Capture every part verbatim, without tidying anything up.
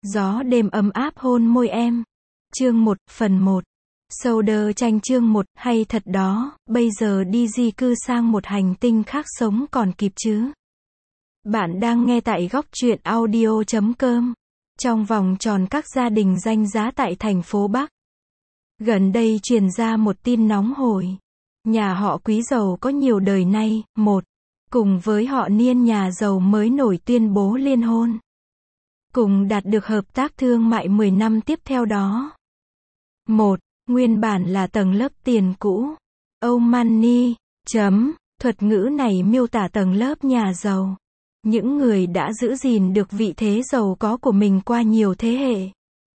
Gió đêm ấm áp hôn môi em. Chương một, phần một. Soldier tranh chương một, hay thật đó, bây giờ đi di cư sang một hành tinh khác sống còn kịp chứ. Bạn đang nghe tại góc truyện audio chấm com. Trong vòng tròn các gia đình danh giá tại thành phố Bắc. Gần đây truyền ra một tin nóng hổi. Nhà họ Quý giàu có nhiều đời nay, một, cùng với họ Niên nhà giàu mới nổi tuyên bố liên hôn. Cùng đạt được hợp tác thương mại mười năm tiếp theo đó. một. Nguyên bản là tầng lớp tiền cũ. Old money, chấm, thuật ngữ này miêu tả tầng lớp nhà giàu. Những người đã giữ gìn được vị thế giàu có của mình qua nhiều thế hệ.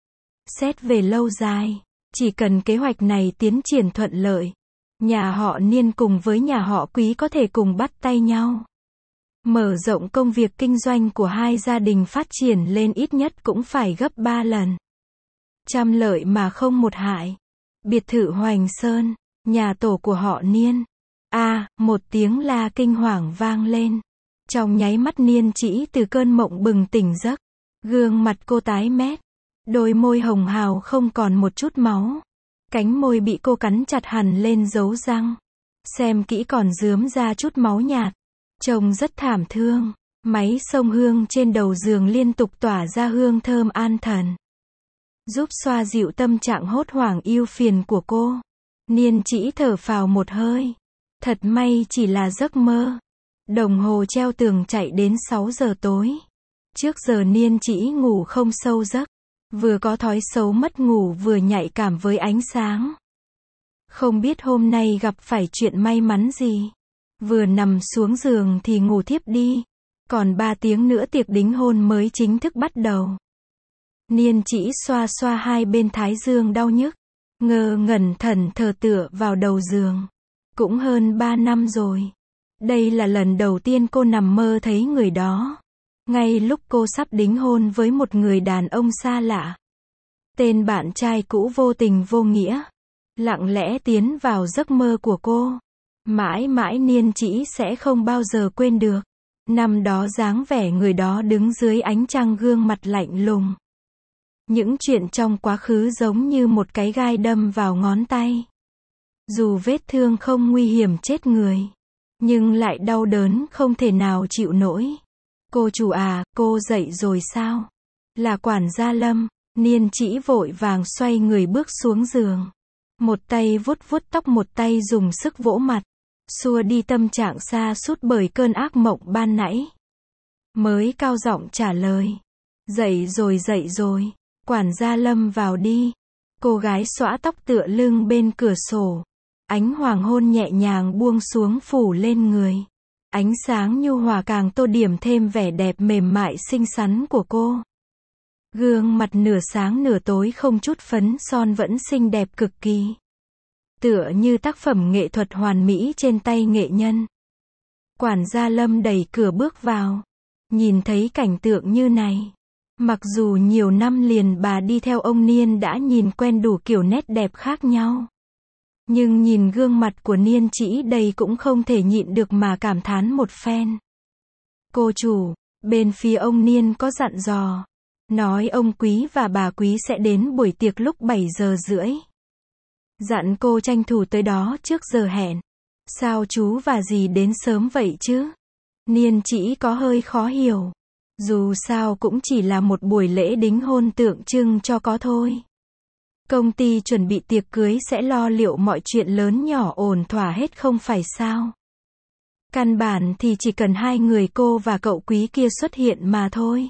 Xét về lâu dài, chỉ cần kế hoạch này tiến triển thuận lợi, nhà họ Niên cùng với nhà họ Quý có thể cùng bắt tay nhau. Mở rộng công việc kinh doanh của hai gia đình phát triển lên ít nhất cũng phải gấp ba lần. Trăm lợi mà không một hại. Biệt thự Hoành Sơn, nhà tổ của họ Niên. A, à, một tiếng la kinh hoàng vang lên. Trong nháy mắt Niên chỉ từ cơn mộng bừng tỉnh giấc. Gương mặt cô tái mét. Đôi môi hồng hào không còn một chút máu. Cánh môi bị cô cắn chặt hẳn lên dấu răng. Xem kỹ còn rướm ra chút máu nhạt. Trông rất thảm thương. Máy xông hương trên đầu giường liên tục tỏa ra hương thơm an thần. Giúp xoa dịu tâm trạng hốt hoảng ưu phiền của cô. Niên chỉ thở phào một hơi. Thật may chỉ là giấc mơ. Đồng hồ treo tường chạy đến sáu giờ tối. Trước giờ Niên chỉ ngủ không sâu giấc. Vừa có thói xấu mất ngủ vừa nhạy cảm với ánh sáng. Không biết hôm nay gặp phải chuyện may mắn gì. Vừa nằm xuống giường thì ngủ thiếp đi. Còn ba tiếng nữa tiệc đính hôn mới chính thức bắt đầu. Niên chỉ xoa xoa hai bên thái dương đau nhức. Ngơ ngẩn thẫn thờ tựa vào đầu giường. Cũng hơn ba năm rồi. Đây là lần đầu tiên cô nằm mơ thấy người đó. Ngay lúc cô sắp đính hôn với một người đàn ông xa lạ. Tên bạn trai cũ vô tình vô nghĩa. Lặng lẽ tiến vào giấc mơ của cô. Mãi mãi Niên chỉ sẽ không bao giờ quên được. Năm đó dáng vẻ người đó đứng dưới ánh trăng gương mặt lạnh lùng. Những chuyện trong quá khứ giống như một cái gai đâm vào ngón tay. Dù vết thương không nguy hiểm chết người. Nhưng lại đau đớn không thể nào chịu nổi. Cô chủ à, cô dậy rồi sao? Là quản gia Lâm. Niên chỉ vội vàng xoay người bước xuống giường. Một tay vuốt vuốt tóc một tay dùng sức vỗ mặt. Xua đi tâm trạng sa sút bởi cơn ác mộng ban nãy. Mới cao giọng trả lời. Dậy rồi dậy rồi. Quản gia Lâm vào đi. Cô gái xõa tóc tựa lưng bên cửa sổ. Ánh hoàng hôn nhẹ nhàng buông xuống phủ lên người. Ánh sáng nhu hòa càng tô điểm thêm vẻ đẹp mềm mại xinh xắn của cô. Gương mặt nửa sáng nửa tối không chút phấn son vẫn xinh đẹp cực kỳ. Tựa như tác phẩm nghệ thuật hoàn mỹ trên tay nghệ nhân. Quản gia Lâm đẩy cửa bước vào. Nhìn thấy cảnh tượng như này. Mặc dù nhiều năm liền bà đi theo ông Niên đã nhìn quen đủ kiểu nét đẹp khác nhau. Nhưng nhìn gương mặt của Niên chỉ đây cũng không thể nhịn được mà cảm thán một phen. Cô chủ, bên phía ông Niên có dặn dò. Nói ông Quý và bà Quý sẽ đến buổi tiệc lúc bảy giờ rưỡi. Dặn cô tranh thủ tới đó trước giờ hẹn. Sao chú và dì đến sớm vậy chứ? Niên chỉ có hơi khó hiểu. Dù sao cũng chỉ là một buổi lễ đính hôn tượng trưng cho có thôi. Công ty chuẩn bị tiệc cưới sẽ lo liệu mọi chuyện lớn nhỏ ổn thỏa hết không phải sao? Căn bản thì chỉ cần hai người cô và cậu Quý kia xuất hiện mà thôi.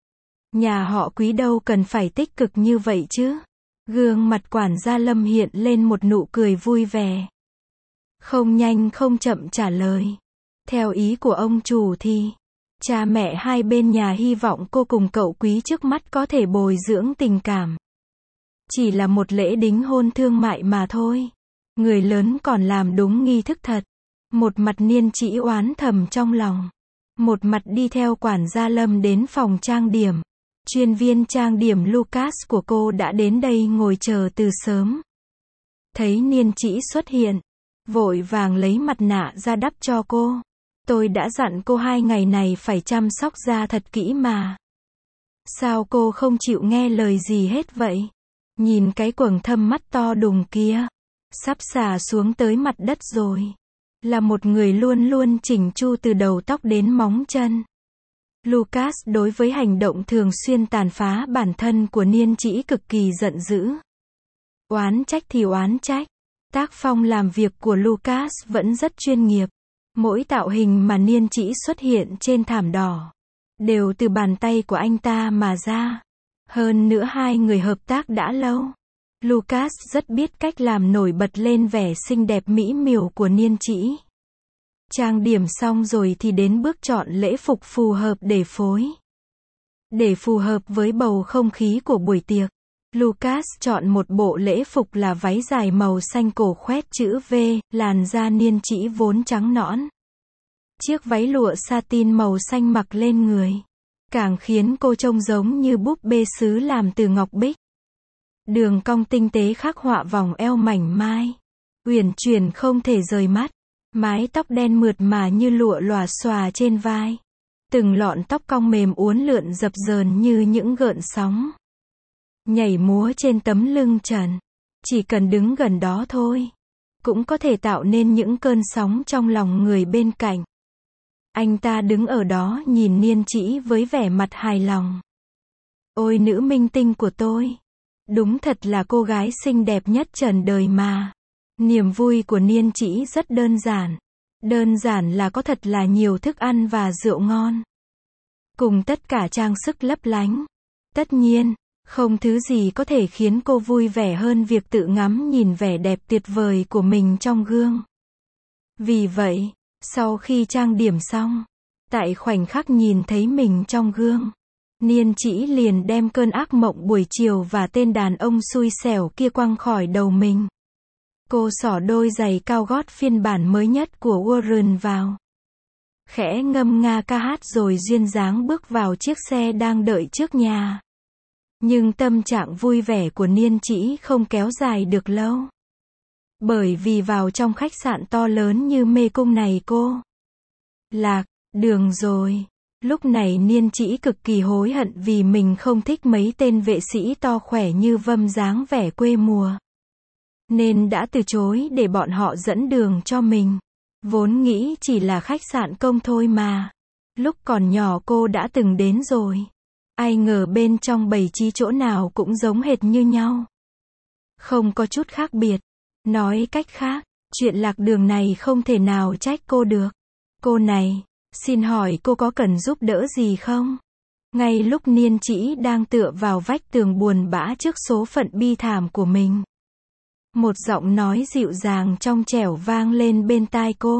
Nhà họ Quý đâu cần phải tích cực như vậy chứ? Gương mặt quản gia Lâm hiện lên một nụ cười vui vẻ. Không nhanh không chậm trả lời. Theo ý của ông chủ thì, cha mẹ hai bên nhà hy vọng cô cùng cậu Quý trước mắt có thể bồi dưỡng tình cảm. Chỉ là một lễ đính hôn thương mại mà thôi. Người lớn còn làm đúng nghi thức thật. Một mặt Niên chỉ oán thầm trong lòng. Một mặt đi theo quản gia Lâm đến phòng trang điểm. Chuyên viên trang điểm Lucas của cô đã đến đây ngồi chờ từ sớm. Thấy Niên chỉ xuất hiện. Vội vàng lấy mặt nạ ra đắp cho cô. Tôi đã dặn cô hai ngày này phải chăm sóc da thật kỹ mà. Sao cô không chịu nghe lời gì hết vậy? Nhìn cái quầng thâm mắt to đùng kia. Sắp xà xuống tới mặt đất rồi. Là một người luôn luôn chỉnh chu từ đầu tóc đến móng chân. Lucas đối với hành động thường xuyên tàn phá bản thân của Niên Trĩ cực kỳ giận dữ. Oán trách thì oán trách. Tác phong làm việc của Lucas vẫn rất chuyên nghiệp. Mỗi tạo hình mà Niên Trĩ xuất hiện trên thảm đỏ đều từ bàn tay của anh ta mà ra. Hơn nữa hai người hợp tác đã lâu. Lucas rất biết cách làm nổi bật lên vẻ xinh đẹp mỹ miều của Niên Trĩ. Trang điểm xong rồi thì đến bước chọn lễ phục phù hợp để phối. Để phù hợp với bầu không khí của buổi tiệc, Lucas chọn một bộ lễ phục là váy dài màu xanh cổ khoét chữ V, làn da Niên Trĩ vốn trắng nõn. Chiếc váy lụa satin màu xanh mặc lên người, càng khiến cô trông giống như búp bê sứ làm từ ngọc bích. Đường cong tinh tế khắc họa vòng eo mảnh mai, uyển chuyển không thể rời mắt. Mái tóc đen mượt mà như lụa lòa xòa trên vai. Từng lọn tóc cong mềm uốn lượn dập dờn như những gợn sóng. Nhảy múa trên tấm lưng trần. Chỉ cần đứng gần đó thôi, cũng có thể tạo nên những cơn sóng trong lòng người bên cạnh. Anh ta đứng ở đó nhìn Niên Trĩ với vẻ mặt hài lòng. Ôi nữ minh tinh của tôi. Đúng thật là cô gái xinh đẹp nhất trần đời mà. Niềm vui của Niên Trĩ rất đơn giản. Đơn giản là có thật là nhiều thức ăn và rượu ngon. Cùng tất cả trang sức lấp lánh. Tất nhiên, không thứ gì có thể khiến cô vui vẻ hơn việc tự ngắm nhìn vẻ đẹp tuyệt vời của mình trong gương. Vì vậy, sau khi trang điểm xong, tại khoảnh khắc nhìn thấy mình trong gương, Niên Trĩ liền đem cơn ác mộng buổi chiều và tên đàn ông xui xẻo kia quăng khỏi đầu mình. Cô xỏ đôi giày cao gót phiên bản mới nhất của Warren vào. Khẽ ngâm nga ca hát rồi duyên dáng bước vào chiếc xe đang đợi trước nhà. Nhưng tâm trạng vui vẻ của Niên Trĩ không kéo dài được lâu. Bởi vì vào trong khách sạn to lớn như mê cung này cô lạc đường rồi. Lúc này Niên Trĩ cực kỳ hối hận vì mình không thích mấy tên vệ sĩ to khỏe như Vâm dáng vẻ quê mùa. Nên đã từ chối để bọn họ dẫn đường cho mình. Vốn nghĩ chỉ là khách sạn công thôi mà. Lúc còn nhỏ cô đã từng đến rồi. Ai ngờ bên trong bày trí chỗ nào cũng giống hệt như nhau. Không có chút khác biệt. Nói cách khác, chuyện lạc đường này không thể nào trách cô được. Cô này, xin hỏi cô có cần giúp đỡ gì không? Ngay lúc Niên Trĩ đang tựa vào vách tường buồn bã trước số phận bi thảm của mình, một giọng nói dịu dàng trong trẻo vang lên bên tai cô.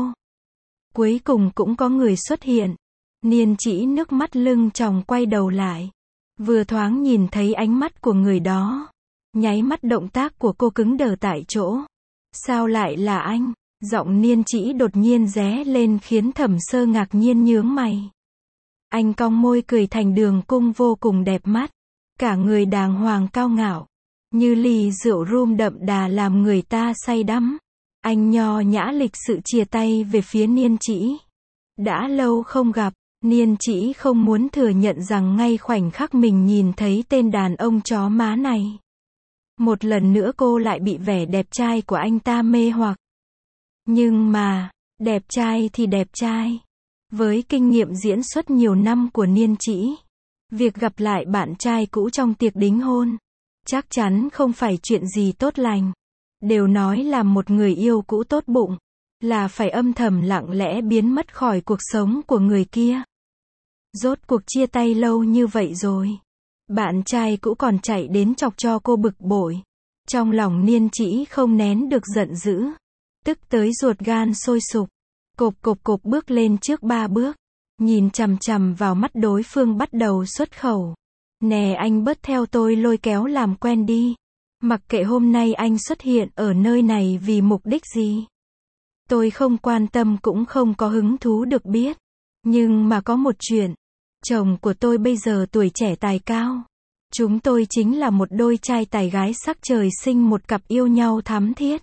Cuối cùng cũng có người xuất hiện. Niên Trĩ nước mắt lưng tròng quay đầu lại. Vừa thoáng nhìn thấy ánh mắt của người đó. Nháy mắt động tác của cô cứng đờ tại chỗ. Sao lại là anh? Giọng Niên Trĩ đột nhiên ré lên khiến Thẩm Sơ ngạc nhiên nhướng mày. Anh cong môi cười thành đường cung vô cùng đẹp mắt. Cả người đàng hoàng cao ngạo. Như ly rượu rum đậm đà làm người ta say đắm. Anh nho nhã lịch sự chìa tay về phía Niên Trĩ. Đã lâu không gặp, Niên Trĩ không muốn thừa nhận rằng ngay khoảnh khắc mình nhìn thấy tên đàn ông chó má này. Một lần nữa cô lại bị vẻ đẹp trai của anh ta mê hoặc. Nhưng mà, đẹp trai thì đẹp trai. Với kinh nghiệm diễn xuất nhiều năm của Niên Trĩ, việc gặp lại bạn trai cũ trong tiệc đính hôn, chắc chắn không phải chuyện gì tốt lành. Đều nói là một người yêu cũ tốt bụng, là phải âm thầm lặng lẽ biến mất khỏi cuộc sống của người kia. Rốt cuộc chia tay lâu như vậy rồi. Bạn trai cũ còn chạy đến chọc cho cô bực bội. Trong lòng Niên Trĩ không nén được giận dữ. Tức tới ruột gan sôi sục. Cộp cộp cộp bước lên trước ba bước. Nhìn chằm chằm vào mắt đối phương bắt đầu xuất khẩu. Nè anh bớt theo tôi lôi kéo làm quen đi. Mặc kệ hôm nay anh xuất hiện ở nơi này vì mục đích gì. Tôi không quan tâm cũng không có hứng thú được biết. Nhưng mà có một chuyện. Chồng của tôi bây giờ tuổi trẻ tài cao. Chúng tôi chính là một đôi trai tài gái sắc trời sinh một cặp yêu nhau thắm thiết.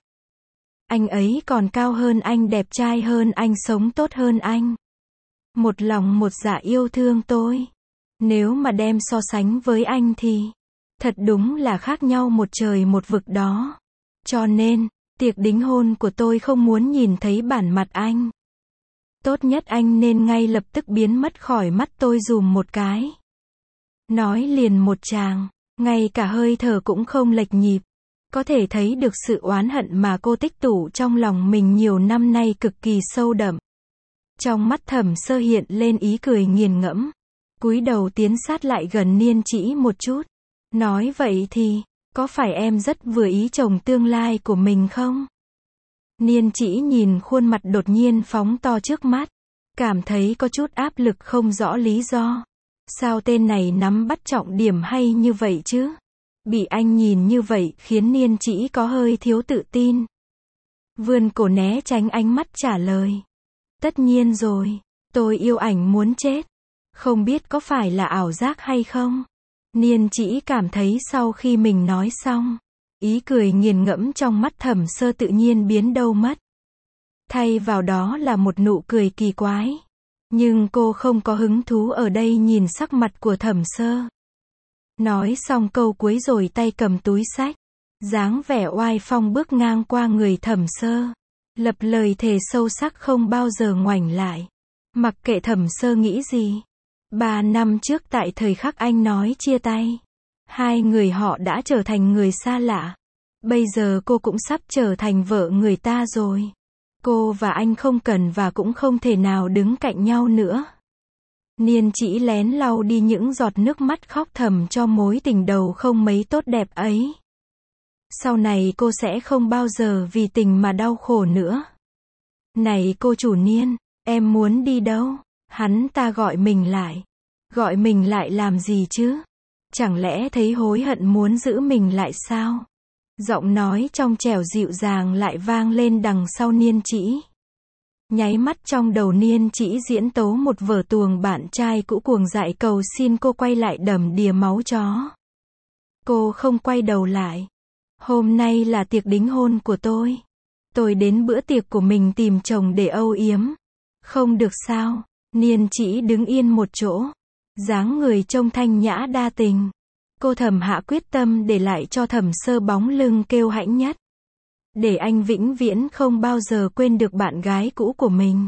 Anh ấy còn cao hơn anh, đẹp trai hơn anh, sống tốt hơn anh. Một lòng một dạ yêu thương tôi. Nếu mà đem so sánh với anh thì, thật đúng là khác nhau một trời một vực đó. Cho nên, tiệc đính hôn của tôi không muốn nhìn thấy bản mặt anh. Tốt nhất anh nên ngay lập tức biến mất khỏi mắt tôi dùm một cái. Nói liền một tràng, ngay cả hơi thở cũng không lệch nhịp. Có thể thấy được sự oán hận mà cô tích tụ trong lòng mình nhiều năm nay cực kỳ sâu đậm. Trong mắt Thẩm Sơ hiện lên ý cười nghiền ngẫm. Cúi đầu tiến sát lại gần Niên Chỉ một chút. Nói vậy thì, có phải em rất vừa ý chồng tương lai của mình không? Niên Chỉ nhìn khuôn mặt đột nhiên phóng to trước mắt. Cảm thấy có chút áp lực không rõ lý do. Sao tên này nắm bắt trọng điểm hay như vậy chứ? Bị anh nhìn như vậy khiến Niên Chỉ có hơi thiếu tự tin. Vươn cổ né tránh ánh mắt trả lời. Tất nhiên rồi, tôi yêu ảnh muốn chết. Không biết có phải là ảo giác hay không? Niên Chỉ cảm thấy sau khi mình nói xong, ý cười nghiền ngẫm trong mắt Thẩm Sơ tự nhiên biến đâu mất. Thay vào đó là một nụ cười kỳ quái. Nhưng cô không có hứng thú ở đây nhìn sắc mặt của Thẩm Sơ. Nói xong câu cuối rồi tay cầm túi xách. Dáng vẻ oai phong bước ngang qua người Thẩm Sơ. Lập lời thề sâu sắc không bao giờ ngoảnh lại. Mặc kệ Thẩm Sơ nghĩ gì. Ba năm trước tại thời khắc anh nói chia tay. Hai người họ đã trở thành người xa lạ. Bây giờ cô cũng sắp trở thành vợ người ta rồi. Cô và anh không cần và cũng không thể nào đứng cạnh nhau nữa. Niên Chỉ lén lau đi những giọt nước mắt khóc thầm cho mối tình đầu không mấy tốt đẹp ấy. Sau này cô sẽ không bao giờ vì tình mà đau khổ nữa. Này cô chủ Niên, em muốn đi đâu? Hắn ta gọi mình lại. Gọi mình lại làm gì chứ? Chẳng lẽ thấy hối hận muốn giữ mình lại sao? Giọng nói trong trẻo dịu dàng lại vang lên đằng sau Niên Chỉ. Nháy mắt trong đầu Niên Chỉ diễn tấu một vở tuồng bạn trai cũ cuồng dại cầu xin cô quay lại đầm đìa máu chó. Cô không quay đầu lại. Hôm nay là tiệc đính hôn của tôi. Tôi đến bữa tiệc của mình tìm chồng để âu yếm. Không được sao? Niên Chỉ đứng yên một chỗ. Dáng người trông thanh nhã đa tình. Cô thầm hạ quyết tâm để lại cho Thẩm Sơ bóng lưng kêu hãnh nhất. Để anh vĩnh viễn không bao giờ quên được bạn gái cũ của mình.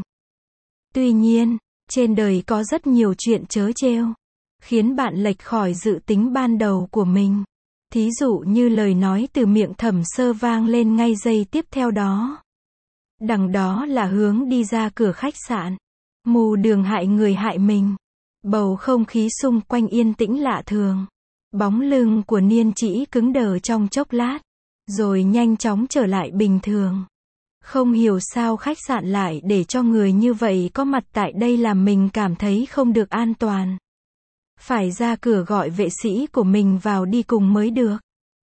Tuy nhiên, trên đời có rất nhiều chuyện trớ trêu, khiến bạn lệch khỏi dự tính ban đầu của mình. Thí dụ như lời nói từ miệng Thẩm Sơ vang lên ngay giây tiếp theo đó. Đằng đó là hướng đi ra cửa khách sạn. Mù đường hại người hại mình. Bầu không khí xung quanh yên tĩnh lạ thường. Bóng lưng của Niên Chỉ cứng đờ trong chốc lát, rồi nhanh chóng trở lại bình thường. Không hiểu sao khách sạn lại để cho người như vậy có mặt tại đây làm mình cảm thấy không được an toàn. Phải ra cửa gọi vệ sĩ của mình vào đi cùng mới được.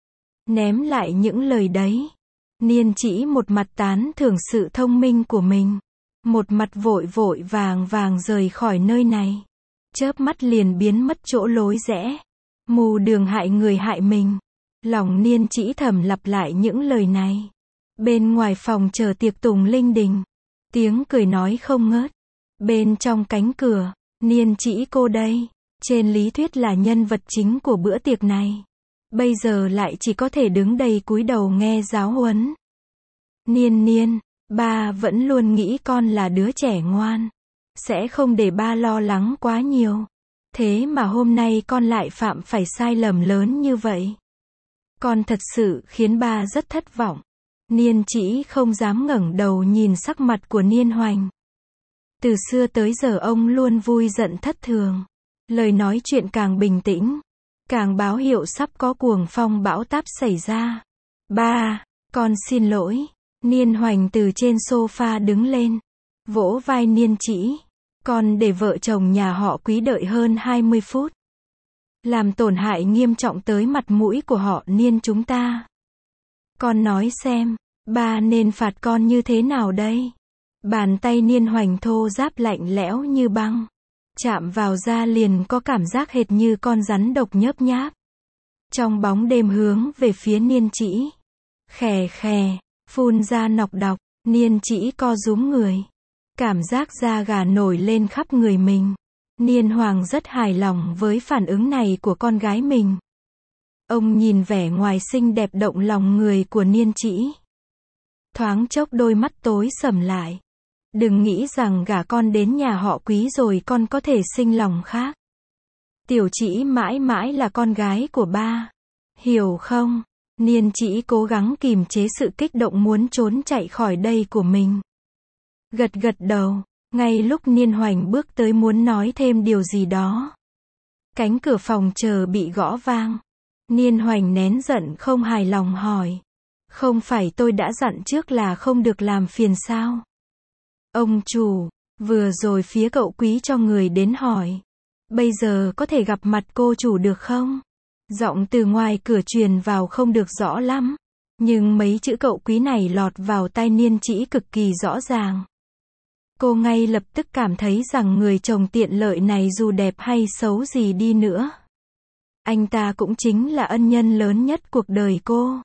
Ném lại những lời đấy. Niên Chỉ một mặt tán thưởng sự thông minh của mình. Một mặt vội vội vàng vàng rời khỏi nơi này. Chớp mắt liền biến mất chỗ lối rẽ. Mù đường hại người hại mình. Lòng Niên Chỉ thầm lặp lại những lời này. Bên ngoài phòng chờ tiệc tùng linh đình. Tiếng cười nói không ngớt. Bên trong cánh cửa, Niên Chỉ cô đây. Trên lý thuyết là nhân vật chính của bữa tiệc này. Bây giờ lại chỉ có thể đứng đây cúi đầu nghe giáo huấn. Niên Niên, ba vẫn luôn nghĩ con là đứa trẻ ngoan. Sẽ không để ba lo lắng quá nhiều. Thế mà hôm nay con lại phạm phải sai lầm lớn như vậy. Con thật sự khiến ba rất thất vọng. Niên Chỉ không dám ngẩng đầu nhìn sắc mặt của Niên Hoành. Từ xưa tới giờ ông luôn vui giận thất thường. Lời nói chuyện càng bình tĩnh, càng báo hiệu sắp có cuồng phong bão táp xảy ra. Ba, con xin lỗi. Niên Hoành từ trên sofa đứng lên, vỗ vai Niên Chỉ. Con để vợ chồng nhà họ Quý đợi hơn hai mươi phút. Làm tổn hại nghiêm trọng tới mặt mũi của họ Niên chúng ta. Con nói xem, ba nên phạt con như thế nào đây? Bàn tay Niên Hoành thô ráp lạnh lẽo như băng. Chạm vào da liền có cảm giác hệt như con rắn độc nhớp nháp. Trong bóng đêm hướng về phía Niên Chỉ. Khè khè, phun ra nọc độc, Niên Chỉ co rúm người. Cảm giác da gà nổi lên khắp người mình. Niên Hoàng rất hài lòng với phản ứng này của con gái mình. Ông nhìn vẻ ngoài xinh đẹp động lòng người của Niên Trĩ. Thoáng chốc đôi mắt tối sầm lại. Đừng nghĩ rằng gả con đến nhà họ Quý rồi con có thể sinh lòng khác. Tiểu Trĩ mãi mãi là con gái của ba. Hiểu không? Niên Trĩ cố gắng kìm chế sự kích động muốn trốn chạy khỏi đây của mình. Gật gật đầu. Ngay lúc Niên Hoành bước tới muốn nói thêm điều gì đó. Cánh cửa phòng chờ bị gõ vang. Niên Hoành nén giận không hài lòng hỏi. Không phải tôi đã dặn trước là không được làm phiền sao? Ông chủ, vừa rồi phía cậu Quý cho người đến hỏi. Bây giờ có thể gặp mặt cô chủ được không? Giọng từ ngoài cửa truyền vào không được rõ lắm. Nhưng mấy chữ cậu Quý này lọt vào tai Niên Trĩ cực kỳ rõ ràng. Cô ngay lập tức cảm thấy rằng người chồng tiện lợi này dù đẹp hay xấu gì đi nữa, anh ta cũng chính là ân nhân lớn nhất cuộc đời cô.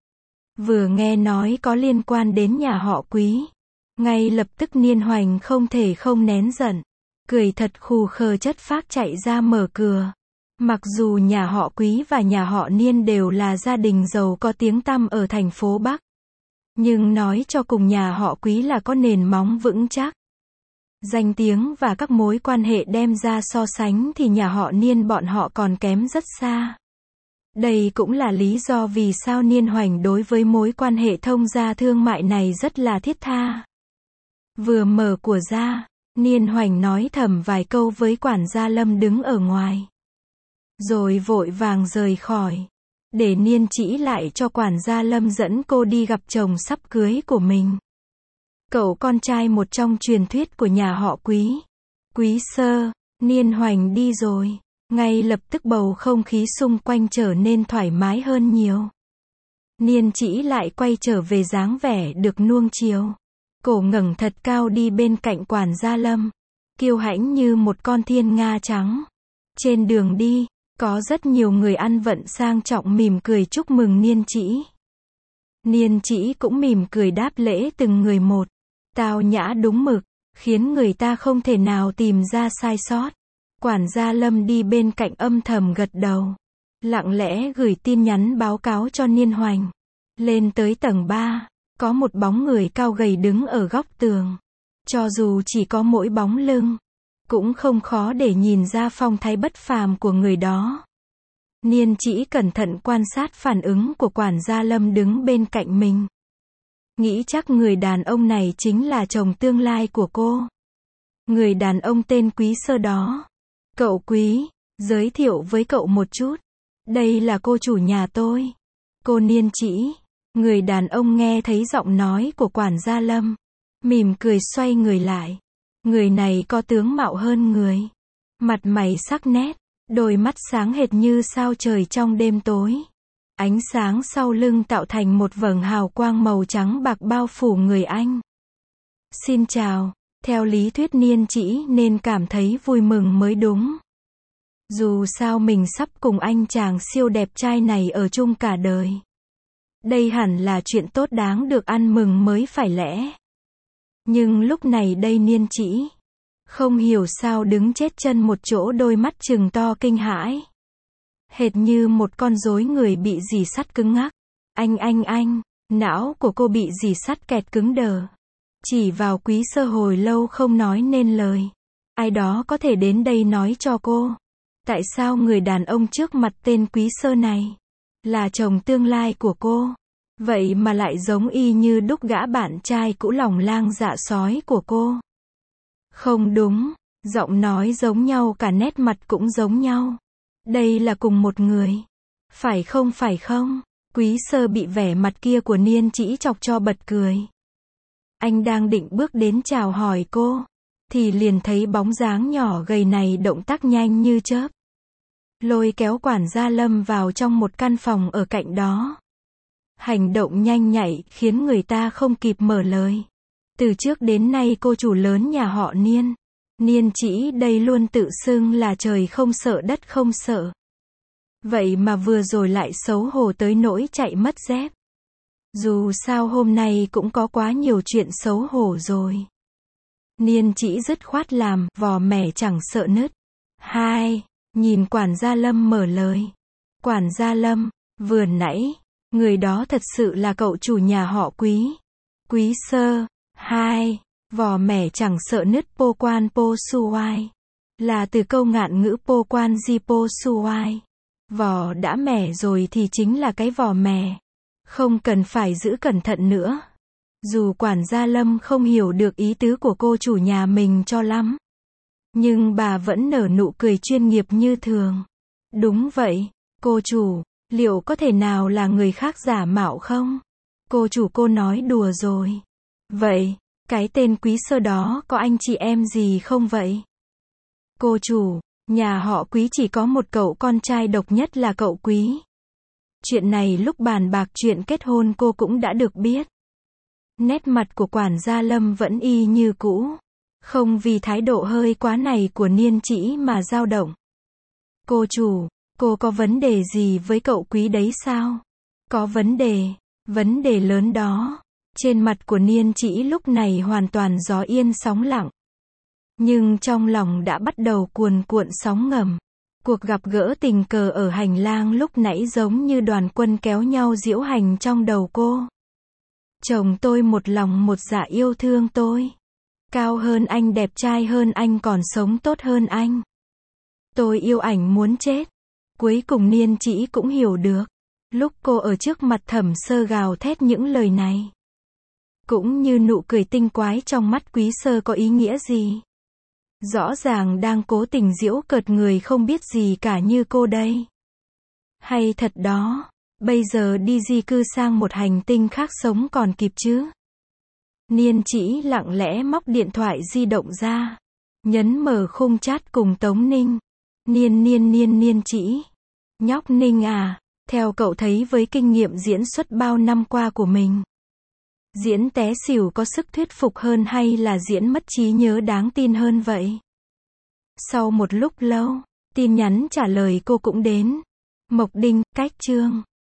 Vừa nghe nói có liên quan đến nhà họ Quý, ngay lập tức Niên Hoành không thể không nén giận, cười thật khù khờ chất phác chạy ra mở cửa. Mặc dù nhà họ Quý và nhà họ Niên đều là gia đình giàu có tiếng tăm ở thành phố Bắc, nhưng nói cho cùng nhà họ Quý là có nền móng vững chắc. Danh tiếng và các mối quan hệ đem ra so sánh thì nhà họ Niên bọn họ còn kém rất xa. Đây cũng là lý do vì sao Niên Hoành đối với mối quan hệ thông gia thương mại này rất là thiết tha. Vừa mở của ra, Niên Hoành nói thầm vài câu với quản gia Lâm đứng ở ngoài. Rồi vội vàng rời khỏi. Để Niên Trĩ lại cho quản gia Lâm dẫn cô đi gặp chồng sắp cưới của mình. Cậu con trai một trong truyền thuyết của nhà họ Quý. Quý sơ, Niên Hoành đi rồi. Ngay lập tức bầu không khí xung quanh trở nên thoải mái hơn nhiều. Niên Trĩ lại quay trở về dáng vẻ được nuông chiều. Cổ ngẩng thật cao đi bên cạnh quản gia Lâm. Kiêu hãnh như một con thiên nga trắng. Trên đường đi, có rất nhiều người ăn vận sang trọng mỉm cười chúc mừng Niên Trĩ. Niên Trĩ cũng mỉm cười đáp lễ từng người một. Tao nhã đúng mực, khiến người ta không thể nào tìm ra sai sót. Quản gia Lâm đi bên cạnh âm thầm gật đầu. Lặng lẽ gửi tin nhắn báo cáo cho Niên Hoành. Lên tới tầng ba, có một bóng người cao gầy đứng ở góc tường. Cho dù chỉ có mỗi bóng lưng, cũng không khó để nhìn ra phong thái bất phàm của người đó. Niên Trĩ cẩn thận quan sát phản ứng của quản gia Lâm đứng bên cạnh mình. Nghĩ chắc người đàn ông này chính là chồng tương lai của cô. Người đàn ông tên Quý sơ đó. Cậu Quý, giới thiệu với cậu một chút. Đây là cô chủ nhà tôi. Cô Niên Trĩ. Người đàn ông nghe thấy giọng nói của quản gia Lâm. Mỉm cười xoay người lại. Người này có tướng mạo hơn người. Mặt mày sắc nét. Đôi mắt sáng hệt như sao trời trong đêm tối. Ánh sáng sau lưng tạo thành một vầng hào quang màu trắng bạc bao phủ người anh. Xin chào, theo lý thuyết Niên Trĩ nên cảm thấy vui mừng mới đúng. Dù sao mình sắp cùng anh chàng siêu đẹp trai này ở chung cả đời. Đây hẳn là chuyện tốt đáng được ăn mừng mới phải lẽ. Nhưng lúc này đây Niên Trĩ không hiểu sao đứng chết chân một chỗ, đôi mắt trừng to kinh hãi. Hệt như một con rối người bị dì sắt cứng ngắc. Anh anh anh, não của cô bị dì sắt kẹt cứng đờ. Chỉ vào Quý sơ hồi lâu không nói nên lời. Ai đó có thể đến đây nói cho cô. Tại sao người đàn ông trước mặt tên Quý sơ này là chồng tương lai của cô? Vậy mà lại giống y như đúc gã bạn trai cũ lòng lang dạ sói của cô. Không đúng, giọng nói giống nhau, cả nét mặt cũng giống nhau. Đây là cùng một người. Phải không phải không? Quý sơ bị vẻ mặt kia của Niên Trĩ chọc cho bật cười. Anh đang định bước đến chào hỏi cô, thì liền thấy bóng dáng nhỏ gầy này động tác nhanh như chớp. Lôi kéo quản gia Lâm vào trong một căn phòng ở cạnh đó. Hành động nhanh nhạy khiến người ta không kịp mở lời. Từ trước đến nay cô chủ lớn nhà họ Niên, Niên Trĩ đây luôn tự xưng là trời không sợ đất không sợ. Vậy mà vừa rồi lại xấu hổ tới nỗi chạy mất dép. Dù sao hôm nay cũng có quá nhiều chuyện xấu hổ rồi. Niên Trĩ dứt khoát làm, vò mẻ chẳng sợ nứt. Hai, nhìn quản gia Lâm mở lời. Quản gia Lâm, vừa nãy, người đó thật sự là cậu chủ nhà họ Quý. Quý sơ. Hai, vò mẻ chẳng sợ nứt po quan po suai. Là từ câu ngạn ngữ po quan di po suai. Vò đã mẻ rồi thì chính là cái vò mè. Không cần phải giữ cẩn thận nữa. Dù quản gia Lâm không hiểu được ý tứ của cô chủ nhà mình cho lắm. Nhưng bà vẫn nở nụ cười chuyên nghiệp như thường. Đúng vậy, cô chủ, liệu có thể nào là người khác giả mạo không? Cô chủ cô nói đùa rồi. Vậy, cái tên Quý sơ đó có anh chị em gì không vậy? Cô chủ, nhà họ Quý chỉ có một cậu con trai độc nhất là cậu Quý. Chuyện này lúc bàn bạc chuyện kết hôn cô cũng đã được biết. Nét mặt của quản gia Lâm vẫn y như cũ. Không vì thái độ hơi quá này của Niên Trĩ mà dao động. Cô chủ, cô có vấn đề gì với cậu Quý đấy sao? Có vấn đề, vấn đề lớn đó. Trên mặt của Niên Trĩ lúc này hoàn toàn gió yên sóng lặng. Nhưng trong lòng đã bắt đầu cuồn cuộn sóng ngầm. Cuộc gặp gỡ tình cờ ở hành lang lúc nãy giống như đoàn quân kéo nhau diễu hành trong đầu cô. Chồng tôi một lòng một dạ yêu thương tôi. Cao hơn anh, đẹp trai hơn anh, còn sống tốt hơn anh. Tôi yêu ảnh muốn chết. Cuối cùng Niên Trĩ cũng hiểu được. Lúc cô ở trước mặt Thẩm Sơ gào thét những lời này. Cũng như nụ cười tinh quái trong mắt Quý sơ có ý nghĩa gì. Rõ ràng đang cố tình giễu cợt người không biết gì cả như cô đây. Hay thật đó, bây giờ đi di cư sang một hành tinh khác sống còn kịp chứ. Niên Trĩ lặng lẽ móc điện thoại di động ra. Nhấn mở khung chat cùng Tống Ninh. Niên niên niên niên Trĩ. Nhóc Ninh à, theo cậu thấy với kinh nghiệm diễn xuất bao năm qua của mình. Diễn té xỉu có sức thuyết phục hơn hay là diễn mất trí nhớ đáng tin hơn vậy? Sau một lúc lâu, tin nhắn trả lời cô cũng đến. Mộc Đinh, cách chương.